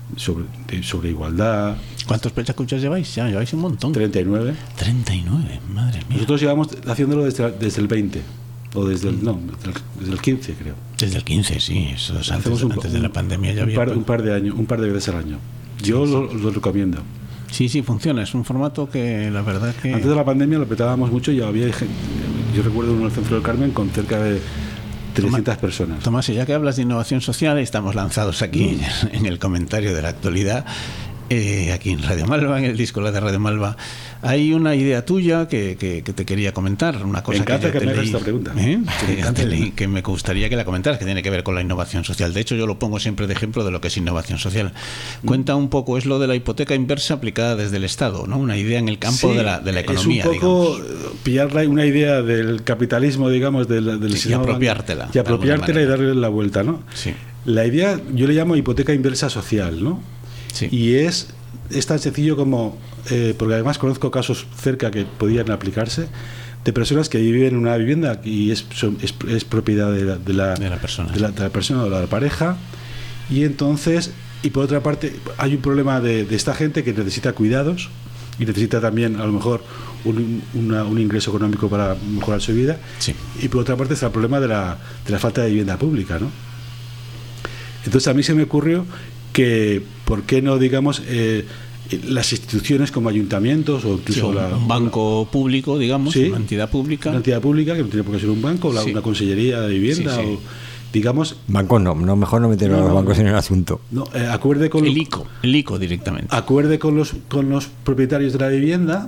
sobre igualdad. ¿Cuántos Pechacuchas lleváis? Ya lleváis un montón. 39. 39, madre mía. Nosotros llevamos haciéndolo desde el 20, o desde el 15, creo. Desde el 15, sí. Eso es Hacemos antes de la pandemia ya había. un par de años, un par de veces al año. Yo lo recomiendo. Sí, funciona. Es un formato que la verdad que... Antes de la pandemia lo petábamos mucho y había gente, yo recuerdo uno en el Centro del Carmen con cerca de 300 personas. Tomás, y ya que hablas de innovación social, estamos lanzados aquí en el comentario de la actualidad. Aquí en Radio Malva, en el disco de Radio Malva, hay una idea tuya que te quería comentar, una cosa Me encanta que yo que me hagas leí, esta pregunta. que te leí, que me gustaría que la comentaras, que tiene que ver con la innovación social. De hecho, yo lo pongo siempre de ejemplo de lo que es innovación social. Cuenta un poco, es lo de la hipoteca inversa aplicada desde el Estado, ¿no? Una idea en el campo Sí, de la economía, es un poco digamos. pillar una idea del capitalismo, digamos, del Sí, y sistema apropiártela, y de alguna apropiártela y manera. darle la vuelta, ¿no? Sí. La idea yo le llamo hipoteca inversa social, ¿no? Sí. Y es tan sencillo como, porque además conozco casos cerca que podían aplicarse, de personas que viven en una vivienda y es propiedad de la persona. de la persona o de la pareja, y entonces, y por otra parte hay un problema de esta gente que necesita cuidados y necesita también a lo mejor un ingreso económico para mejorar su vida, Sí. y por otra parte está el problema de la falta de vivienda pública, ¿no? Entonces a mí se me ocurrió que, ¿por qué no, digamos, las instituciones como ayuntamientos o incluso un banco público, digamos, Sí, una entidad pública? una entidad pública, que no tiene por qué ser un banco, Sí. una consellería de vivienda, Sí, sí. o digamos, Bancos no, mejor no meter a los bancos en el asunto. no, acuerde con El ICO directamente. acuerde con los propietarios de la vivienda,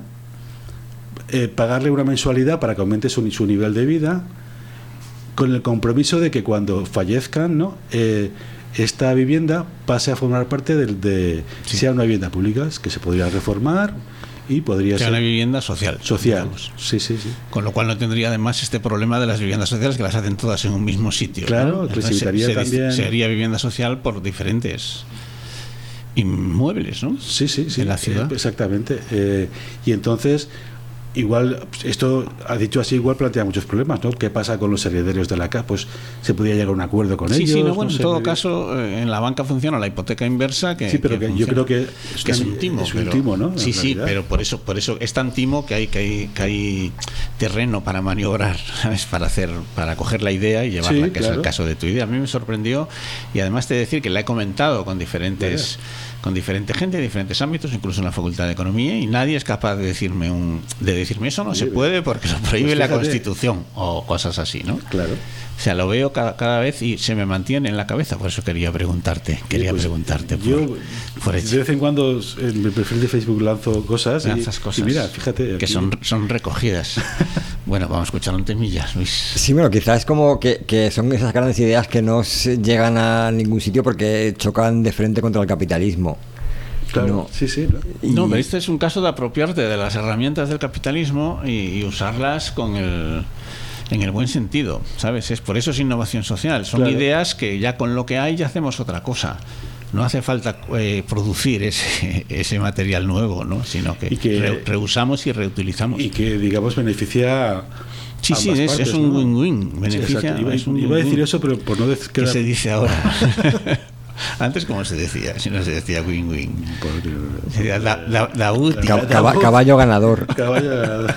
pagarle una mensualidad para que aumente su nivel de vida, con el compromiso de que cuando fallezcan, ¿no?, esta vivienda pase a formar parte Sí. sea una vivienda pública, que se podría reformar y podría sea ser una vivienda social. Digamos. Sí. Con lo cual no tendría además este problema de las viviendas sociales que las hacen todas en un mismo sitio. Claro, ¿no? que se evitaría también. Sería vivienda social por diferentes inmuebles, ¿no? Sí, en la ciudad. Exactamente. Y entonces, igual, esto ha dicho así, igual plantea muchos problemas, ¿no? ¿Qué pasa con los herederos de la casa? Pues se podría llegar a un acuerdo con ellos. Sí, bueno, en todo caso, en la banca funciona la hipoteca inversa, que, sí, pero que yo creo que es un timo. Es un timo, ¿no? Sí, pero por eso es tan timo que hay terreno para maniobrar, ¿sabes? Para coger la idea y llevarla, que es el caso de tu idea. A mí me sorprendió, y además te he de decir que la he comentado con diferente gente de diferentes ámbitos, incluso en la Facultad de Economía, y nadie es capaz de decirme eso no se puede porque lo prohíbe la Constitución o cosas así, ¿no? Claro. O sea, lo veo cada vez y se me mantiene en la cabeza, por eso quería preguntarte. Yo de vez en cuando en mi perfil de Facebook lanzo cosas. Lanzas cosas y mira, fíjate. Que son recogidas. Bueno, vamos a escuchar un temilla, Luis. Sí, bueno, quizás es como que son esas grandes ideas que no llegan a ningún sitio porque chocan de frente contra el capitalismo. Claro, no. Sí. No, pero este es un caso de apropiarte de las herramientas del capitalismo y usarlas en el buen sentido, ¿sabes? Por eso es innovación social. Son ideas que ya con lo que hay ya hacemos otra cosa. No hace falta producir ese material nuevo, ¿no? Sino que reusamos y reutilizamos. Y que, digamos, beneficia. Sí, es un win-win. Beneficia. Iba a decir eso, pero por no decir. ¿Qué se dice ahora? Antes, ¿cómo se decía? Si no se decía win-win. Sería la útil. Caballo ganador. Caballo ganador.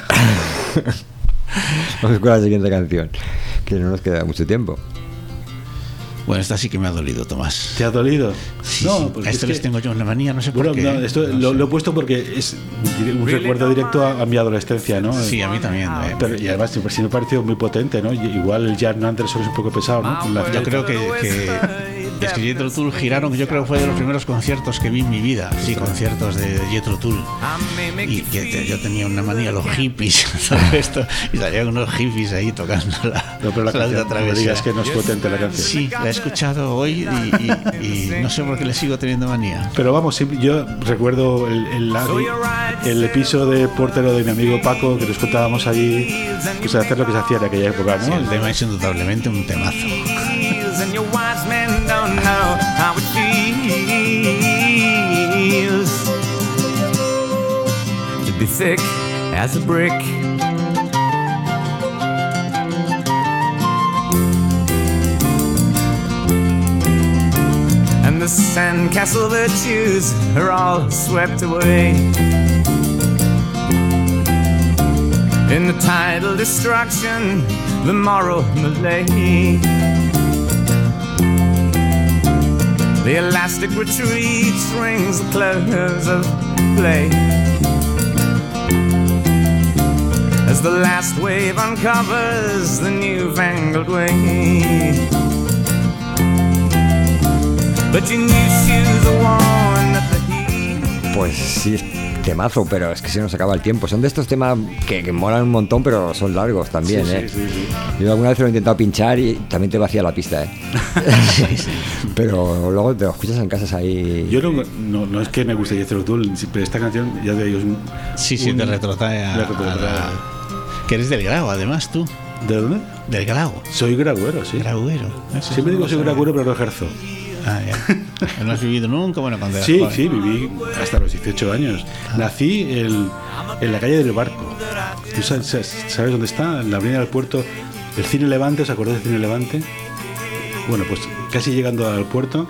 Vamos a escuchar la siguiente canción, que no nos queda mucho tiempo. Bueno, esta sí que me ha dolido, Tomás. ¿Te ha dolido? Sí, no, a esto les tengo yo una manía, no sé por qué. No, esto lo he puesto porque es un recuerdo directo a mi adolescencia, ¿no? Sí, a mí también. Pero, y además sí me pareció muy potente, ¿no? Igual el Jan Anderson es un poco pesado, ¿no? Yo creo que es que Jethro Tull giraron, yo creo que fue de los primeros conciertos que vi en mi vida. Sí, conciertos de Jethro Tull. Y yo tenía una manía, los hippies, ¿sabes esto? Y salían unos hippies ahí tocando la canción, no digas que no es potente la canción. Sí, la he escuchado hoy y no sé por qué le sigo teniendo manía. Pero vamos, yo recuerdo el episodio de Portero de mi amigo Paco, que nos contábamos allí, pues hacer lo que se hacía en aquella época, ¿no? Sí, el tema es indudablemente un temazo. And your wise men don't know how it feels to be thick as a brick. And the sandcastle virtues are all swept away in the tidal destruction, the moral malaise. The elastic retreat rings the close of play as the last wave uncovers the newfangled way. But your new shoes are worn at the heel. Pues sí, temazo, pero es que se nos acaba el tiempo. Son de estos temas que molan un montón, pero son largos también, sí. Yo alguna vez lo he intentado pinchar y también te vacía la pista, Pero luego te lo escuchas en casas ahí. Yo no es que me guste Jethro Tull, pero esta canción ya te digo te retrotrae a que eres del Grau, además, tú. ¿De dónde? Del Grau. Soy grauero, sí. Grauero. Siempre digo soy grauero, pero no ejerzo. Ah, ya. ¿No has vivido nunca? Bueno, cuando sí, viví hasta los 18 años. Nací en la calle del Barco. ¿Tú sabes dónde está? En la avenida del puerto. El Cine Levante, ¿os acordáis del Cine Levante? Bueno, pues casi llegando al puerto.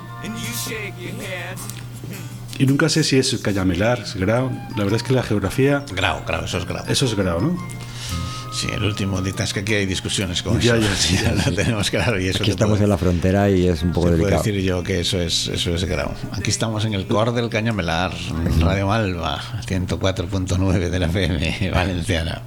Y nunca sé si es Cañamelar, Grau. La verdad es que la geografía... Grau, eso es Grau. Eso es Grau, ¿no? Sí, el último detalle es que aquí hay discusiones con ya, eso. Ya lo tenemos claro. Y eso aquí estamos en la frontera y es un poco delicado. Puedo decir yo que eso es Grau. Aquí estamos en el core del Cañamelar, Radio Malva, 104.9 de la FM valenciana.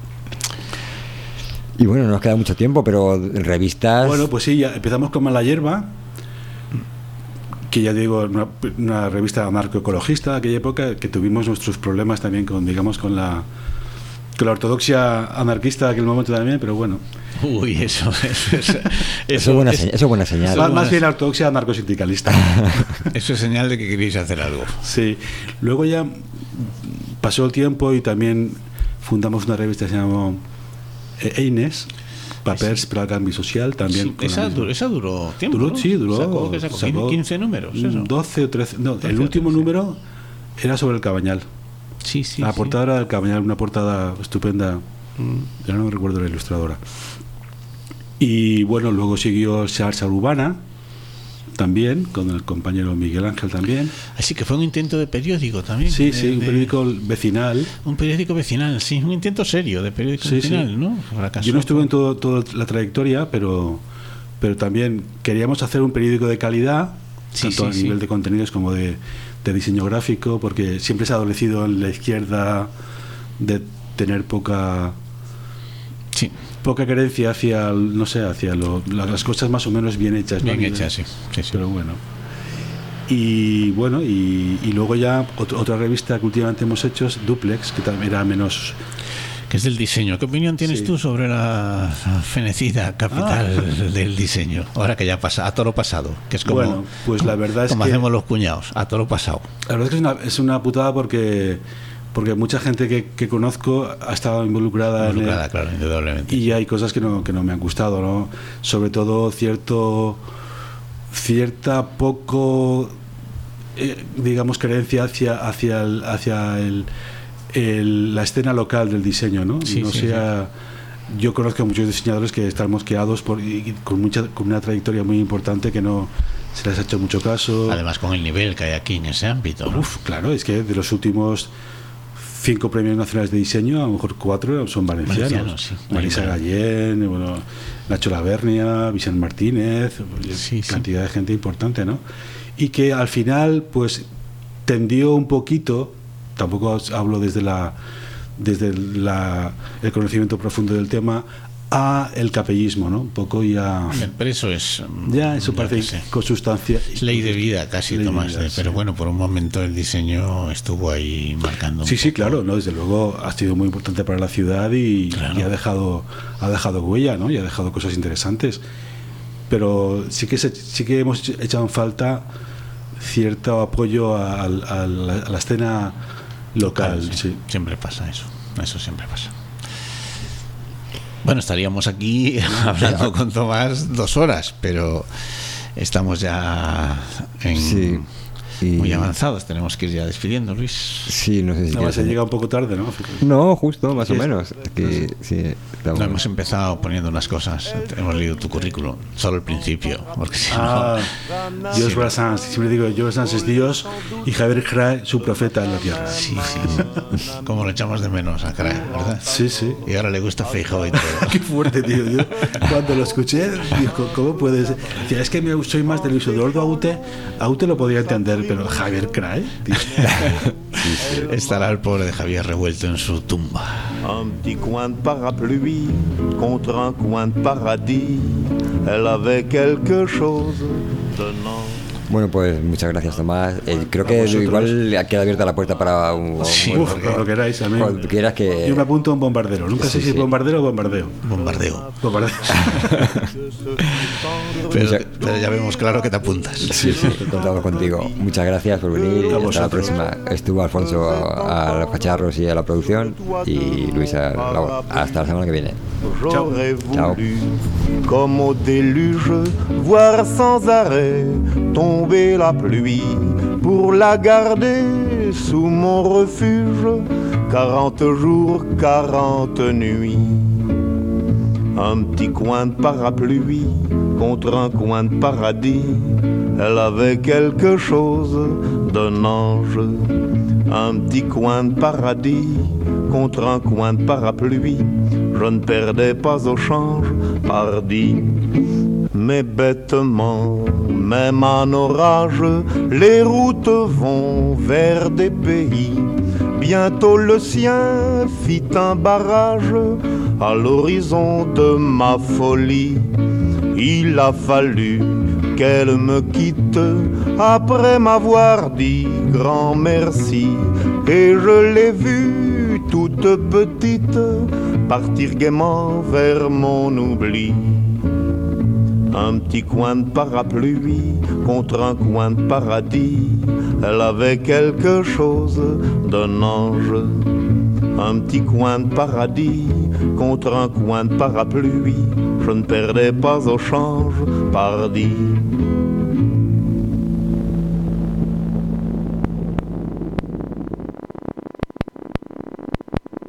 Y bueno, no nos queda mucho tiempo, pero revistas... Bueno, pues sí, ya empezamos con Mala Hierba, que ya digo, una revista anarcoecologista de aquella época, que tuvimos nuestros problemas también con la ortodoxia anarquista de aquel momento también, pero bueno. Uy, eso es buena señal. Más bien ortodoxia anarcosindicalista. Eso es señal de que queréis hacer algo. Sí. Luego ya pasó el tiempo y también fundamos una revista que se llamó Eines, Papers per al Canvi Social, también. Sí, esa duró tiempo. Duró. Sacó 15 números. Eso. 12 o 13. No, el último número era sobre el Cabañal. Sí. La portada era del Cabañal, una portada estupenda. Ya no recuerdo la ilustradora. Y bueno, luego siguió Salsa Urbana, también, con el compañero Miguel Ángel también. Así que fue un intento de periódico también. Sí, un periódico vecinal. Un periódico vecinal, sí, un intento serio de periódico vecinal, ¿no? Yo no estuve en toda la trayectoria, pero también queríamos hacer un periódico de calidad, tanto a nivel de contenidos como de diseño gráfico, porque siempre se ha adolecido en la izquierda de tener poca querencia hacia, no sé, hacia las cosas más o menos bien hechas. Bien hechas, sí. Pero bueno. Y bueno, y luego ya otra revista que últimamente hemos hecho es Duplex, que también era menos... Que es del diseño. ¿Qué opinión tienes tú sobre la fenecida capital del diseño? Ahora que ya pasa, a toro pasado. Que es como, bueno, pues la verdad es como que hacemos los cuñados, a toro pasado. La verdad es que es una putada porque mucha gente que conozco ha estado involucrada claro, indudablemente. Y hay cosas que no me han gustado, ¿no? Sobre todo cierta poco digamos creencia hacia la escena local del diseño, ¿no? Yo conozco a muchos diseñadores que están mosqueados con una trayectoria muy importante que no se les ha hecho mucho caso. Además, con el nivel que hay aquí en ese ámbito, ¿no? Claro, es que de los últimos 5 premios nacionales de diseño, a lo mejor 4 son valencianos. Sí. Marisa Gallén, Nacho Lavernia, Vicente Martínez, cantidad de gente importante, ¿no? Y que al final, pues, tendió un poquito, tampoco hablo desde el conocimiento profundo del tema, a el capellismo, ¿no? Un poco ya... Pero eso es... Ya, eso parece con sustancia... Es ley de vida casi, Tomás. Pero bueno, por un momento el diseño estuvo ahí marcando un poco. Claro, ¿no? Desde luego ha sido muy importante para la ciudad y ha dejado huella, ¿no? Y ha dejado cosas interesantes. Pero sí que hemos echado en falta cierto apoyo a la escena local. Claro, sí. Siempre pasa eso. Eso siempre pasa. Bueno, estaríamos aquí hablando con Tomás 2 horas, pero estamos ya muy avanzados. Tenemos que ir ya despidiendo, Luis. Sí, no sé si se llega un poco tarde, ¿no? No, justo, más o menos. No, hemos empezado poniendo unas cosas. Hemos leído tu currículum, solo el principio. Porque si Dios Brassens, siempre digo, Dios Brassens es Dios y Javier Crae su profeta en la tierra. Sí. Como lo echamos de menos a Crae, ¿verdad? Sí. Y ahora le gusta Feijóo y todo. Qué fuerte, tío. Yo cuando lo escuché, dijo, ¿cómo puedes? Decía, es que soy más de Luis Eduardo Aute lo podría entender, pero Javier Crae, tío. Estará el pobre de Javier revuelto en su tumba. Un petit coin de parapluie contre un coin de paradis. Elle avait quelque chose de non. Bueno, pues muchas gracias, Tomás. Creo que igual queda abierta la puerta para un... lo queráis, a mí. Cuando quieras que... Yo me apunto a un bombardero. Nunca sé si es bombardero o bombardeo. Bombardeo. pero ya vemos claro que te apuntas. Sí, contamos contigo. Muchas gracias por venir. Hasta la próxima. Estuvo Alfonso a los cacharros y a la producción y Luis hasta la semana que viene. J'aurais voulu, comme au déluge, voir sans arrêt tomber la pluie pour la garder sous mon refuge 40 jours, 40 nuits. Un petit coin de parapluie contre un coin de paradis. Elle avait quelque chose d'un ange. Un petit coin de paradis contre un coin de parapluie. Je ne perdais pas au change, pardi. Mais bêtement, même en orage, les routes vont vers des pays. Bientôt le sien fit un barrage à l'horizon de ma folie. Il a fallu qu'elle me quitte après m'avoir dit grand merci. Et je l'ai vue toute petite partir gaiement vers mon oubli. un petit coin de parapluie contre un coin de paradis. Elle avait quelque chose d'un ange. Un petit coin de paradis contre un coin de parapluie. Je ne perdais pas au change, pardi.